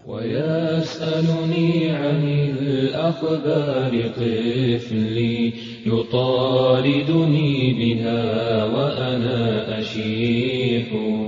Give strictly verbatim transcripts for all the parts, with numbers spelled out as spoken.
ويسألني عن الأخبار طفلي يطاردني بها وأنا أشيح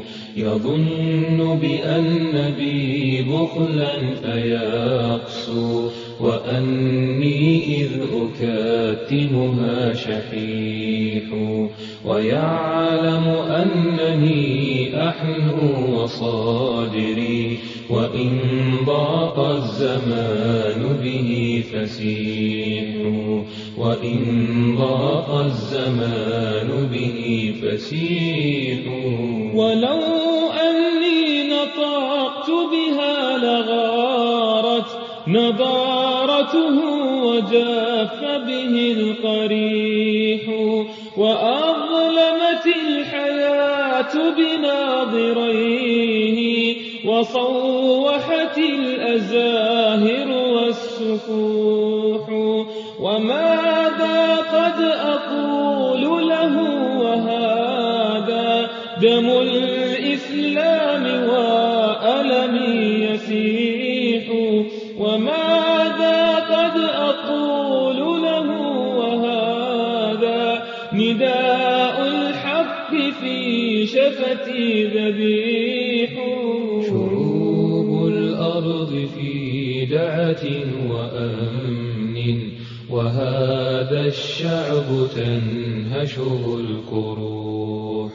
يظن بأن بي بخلا فيقسو وأني إذ أكتمها شحيح ويعلم أنني أحنو وصادري وإن ضاق الزمان به فسيح وإن ضاق الزمان به فسيح ولو أني نطقت بها لغارت نضارته وجاف به القريح وأظلمت الحياة بناظريه وصوحت الأزاهر والسفوح وماذا قد أقول له وهذا دم الإسلام وألمي يسيح وماذا قد أقول له وهذا نداء الحق في شفتي ذبيح شعوب الأرض في دعة وأمن وهذا الشعب تنهشه الكروح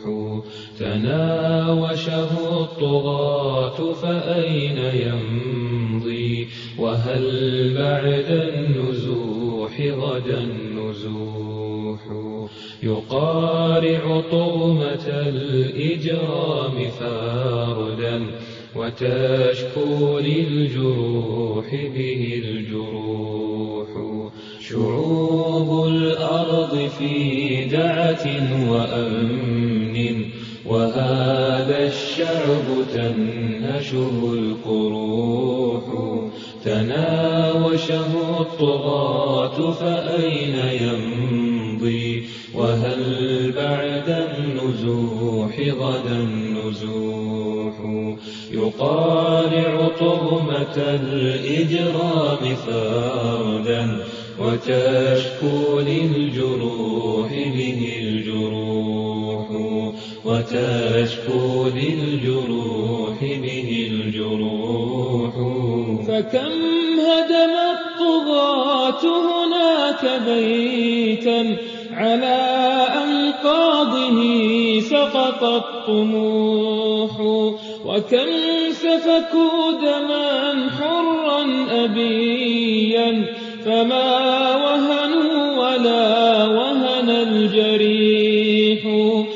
تناوشه الطغاة فأين يمضي وهل بعد النزوح غدا نزوح يقارع طغمة الإجرام فاردا وتشكو للجروح به الجروح شعوب الأرض في دعة وأمن وهذا الشعب تنهشه القروح تناوشه الطغاة فأين يمضي وهل بعد النزوح غدا نزوح يقارع طغمة الإجرام فردا وتشكو للجروح به الجروح وتشكو للجروح به الجروح فكم هدم الطغاة هناك بيتا على أنقاضه سقط الطموح وكم سفكوا دما حرا أبيا فما وهنوا ولا وهن الجريح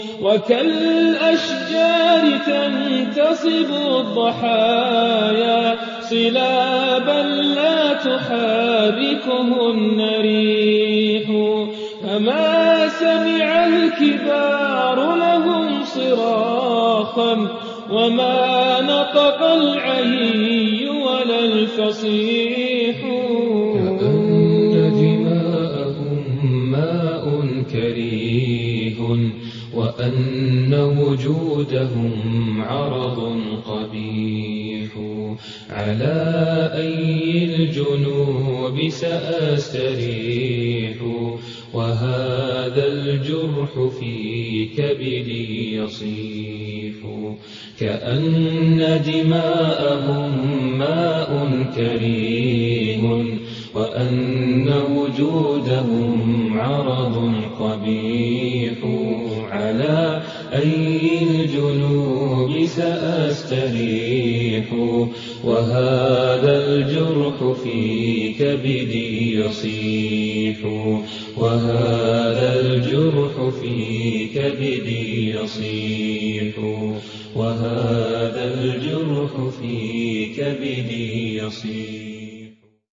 وكالأشجار تنتصب الضحايا صلابا لا تحركهن ريح فما سمع الكبار لهم صراخا وما نطق العي ولا الفصيح كأن دماءهم ماء كريه وأن وجودهم عرض قبيح على أي الجنوب سأستريح وهذا الجرح في كبدي يصيح كأن دماءهم ماء كريه وأن وجودهم عرض قبيح على أي الجنوب سأستريح وهذا الجرح في كبدي يصيح وهذا الجرح في كبدي يصيح وهذا الجرح في كبدي يصيح